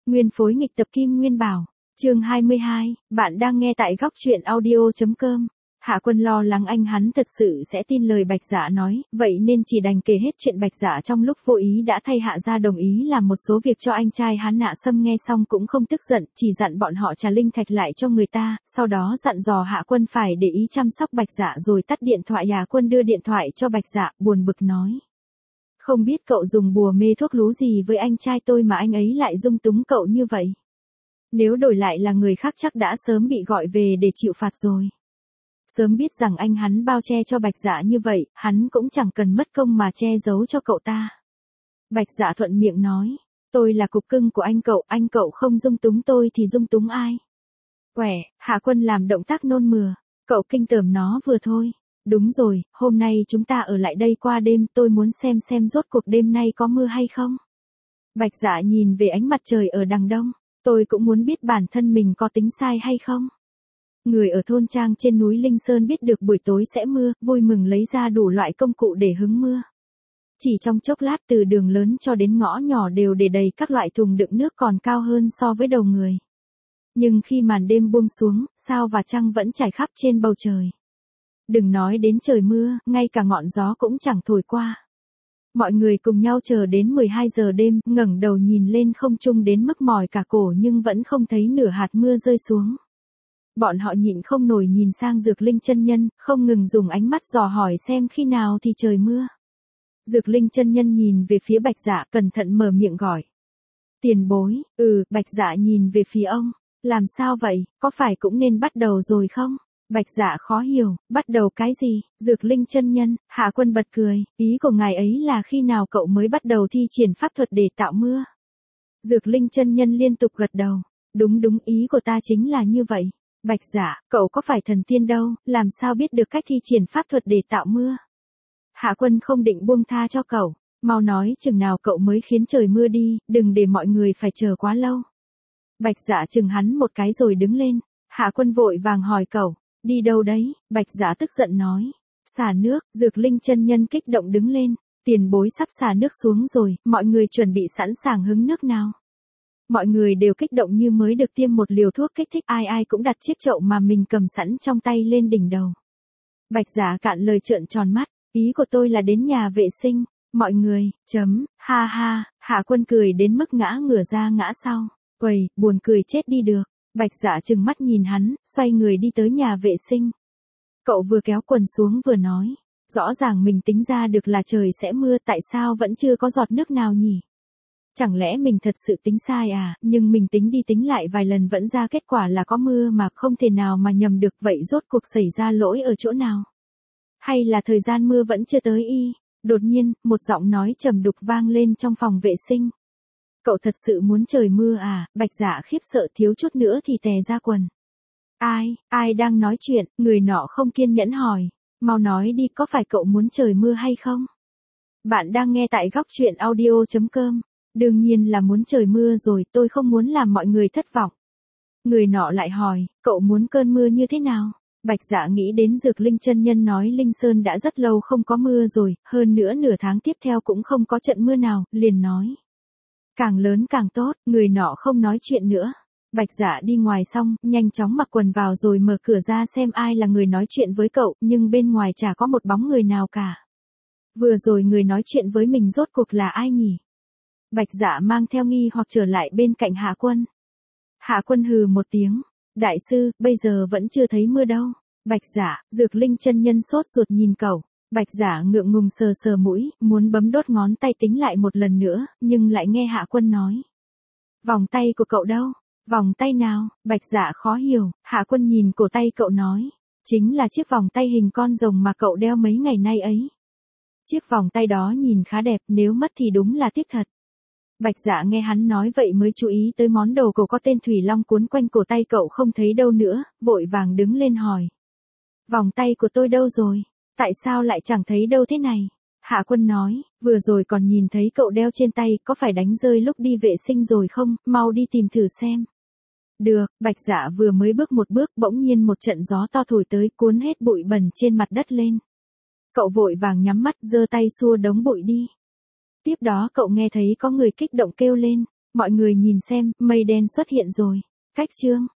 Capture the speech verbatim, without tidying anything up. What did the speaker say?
Nguyên phối nghịch tập Kim Nguyên Bảo. Chương hai mươi hai, bạn đang nghe tại góc truyện audio chấm com. Hạ Quân lo lắng anh hắn thật sự sẽ tin lời Bạch Dạ nói, vậy nên chỉ đành kể hết chuyện Bạch Dạ trong lúc vô ý đã thay Hạ gia đồng ý làm một số việc cho anh trai hắn. Hạ Sâm nghe xong cũng không tức giận, chỉ dặn bọn họ trả linh thạch lại cho người ta, sau đó dặn dò Hạ Quân phải để ý chăm sóc Bạch Dạ rồi tắt điện thoại. Hạ Quân đưa điện thoại cho Bạch Dạ, buồn bực nói. Không biết cậu dùng bùa mê thuốc lú gì với anh trai tôi mà anh ấy lại dung túng cậu như vậy. Nếu đổi lại là người khác chắc đã sớm bị gọi về để chịu phạt rồi. Sớm biết rằng anh hắn bao che cho Bạch Dạ như vậy, hắn cũng chẳng cần mất công mà che giấu cho cậu ta. Bạch Dạ thuận miệng nói, tôi là cục cưng của anh cậu, anh cậu không dung túng tôi thì dung túng ai? Quẻ, Hạ Quân làm động tác nôn mửa, cậu kinh tởm nó vừa thôi. Đúng rồi, hôm nay chúng ta ở lại đây qua đêm, tôi muốn xem xem rốt cuộc đêm nay có mưa hay không. Bạch Dạ nhìn về ánh mặt trời ở đằng đông, tôi cũng muốn biết bản thân mình có tính sai hay không. Người ở thôn trang trên núi Linh Sơn biết được buổi tối sẽ mưa, vui mừng lấy ra đủ loại công cụ để hứng mưa. Chỉ trong chốc lát từ đường lớn cho đến ngõ nhỏ đều để đầy các loại thùng đựng nước còn cao hơn so với đầu người. Nhưng khi màn đêm buông xuống, sao và trăng vẫn trải khắp trên bầu trời. Đừng nói đến trời mưa, ngay cả ngọn gió cũng chẳng thổi qua. Mọi người cùng nhau chờ đến mười hai giờ đêm, ngẩng đầu nhìn lên không trung đến mức mỏi cả cổ nhưng vẫn không thấy nửa hạt mưa rơi xuống. Bọn họ nhịn không nổi nhìn sang Dược Linh chân nhân, không ngừng dùng ánh mắt dò hỏi xem khi nào thì trời mưa. Dược Linh chân nhân nhìn về phía Bạch Dạ, cẩn thận mở miệng gọi. Tiền bối, ừ, Bạch Dạ nhìn về phía ông, làm sao vậy, có phải cũng nên bắt đầu rồi không? Bạch Dạ khó hiểu, bắt đầu cái gì? Dược Linh chân nhân, Hạ Quân bật cười, ý của ngài ấy là khi nào cậu mới bắt đầu thi triển pháp thuật để tạo mưa? Dược Linh chân nhân liên tục gật đầu, đúng đúng, ý của ta chính là như vậy. Bạch Dạ, cậu có phải thần tiên đâu, làm sao biết được cách thi triển pháp thuật để tạo mưa? Hạ Quân không định buông tha cho cậu, mau nói chừng nào cậu mới khiến trời mưa đi, đừng để mọi người phải chờ quá lâu. Bạch Dạ chừng hắn một cái rồi đứng lên, Hạ Quân vội vàng hỏi cậu, đi đâu đấy? Bạch Dạ tức giận nói, xả nước. Dược Linh chân nhân kích động đứng lên, tiền bối sắp xả nước xuống rồi, mọi người chuẩn bị sẵn sàng hứng nước nào. Mọi người đều kích động như mới được tiêm một liều thuốc kích thích, ai ai cũng đặt chiếc chậu mà mình cầm sẵn trong tay lên đỉnh đầu. Bạch Dạ cạn lời trợn tròn mắt, ý của tôi là đến nhà vệ sinh, mọi người, chấm, ha ha. Hạ Quân cười đến mức ngã ngửa ra ngã sau, quầy, buồn cười chết đi được. Bạch Dạ trừng mắt nhìn hắn, xoay người đi tới nhà vệ sinh. Cậu vừa kéo quần xuống vừa nói, rõ ràng mình tính ra được là trời sẽ mưa, tại sao vẫn chưa có giọt nước nào nhỉ? Chẳng lẽ mình thật sự tính sai à, nhưng mình tính đi tính lại vài lần vẫn ra kết quả là có mưa mà, không thể nào mà nhầm được, vậy rốt cuộc xảy ra lỗi ở chỗ nào? Hay là thời gian mưa vẫn chưa tới y? Đột nhiên, một giọng nói trầm đục vang lên trong phòng vệ sinh. Cậu thật sự muốn trời mưa à? Bạch Dạ khiếp sợ thiếu chút nữa thì tè ra quần. Ai, ai đang nói chuyện? Người nọ không kiên nhẫn hỏi. Mau nói đi, có phải cậu muốn trời mưa hay không? Bạn đang nghe tại góc truyện audio chấm com. Đương nhiên là muốn trời mưa rồi, tôi không muốn làm mọi người thất vọng. Người nọ lại hỏi, cậu muốn cơn mưa như thế nào? Bạch Dạ nghĩ đến Dược Linh chân nhân nói Linh Sơn đã rất lâu không có mưa rồi, hơn nữa nửa tháng tiếp theo cũng không có trận mưa nào, liền nói. Càng lớn càng tốt. Người nọ không nói chuyện nữa. Bạch Dạ đi ngoài xong, nhanh chóng mặc quần vào rồi mở cửa ra xem ai là người nói chuyện với cậu, nhưng bên ngoài chả có một bóng người nào cả. Vừa rồi người nói chuyện với mình rốt cuộc là ai nhỉ? Bạch Dạ mang theo nghi hoặc trở lại bên cạnh Hạ Quân. Hạ Quân hừ một tiếng, đại sư, bây giờ vẫn chưa thấy mưa đâu. Bạch Dạ, Dược Linh chân nhân sốt ruột nhìn cậu. Bạch Dạ ngượng ngùng sờ sờ mũi, muốn bấm đốt ngón tay tính lại một lần nữa, nhưng lại nghe Hạ Quân nói. Vòng tay của cậu đâu? Vòng tay nào? Bạch Dạ khó hiểu. Hạ Quân nhìn cổ tay cậu nói. Chính là chiếc vòng tay hình con rồng mà cậu đeo mấy ngày nay ấy. Chiếc vòng tay đó nhìn khá đẹp, nếu mất thì đúng là tiếc thật. Bạch Dạ nghe hắn nói vậy mới chú ý tới món đồ cổ có tên Thủy Long cuốn quanh cổ tay cậu không thấy đâu nữa, vội vàng đứng lên hỏi. Vòng tay của tôi đâu rồi? Tại sao lại chẳng thấy đâu thế này? Hạ Quân nói, vừa rồi còn nhìn thấy cậu đeo trên tay, có phải đánh rơi lúc đi vệ sinh rồi không, mau đi tìm thử xem. Được. Bạch Dạ vừa mới bước một bước, bỗng nhiên một trận gió to thổi tới cuốn hết bụi bẩn trên mặt đất lên. Cậu vội vàng nhắm mắt giơ tay xua đống bụi đi. Tiếp đó cậu nghe thấy có người kích động kêu lên. Mọi người nhìn xem, mây đen xuất hiện rồi. Cách chương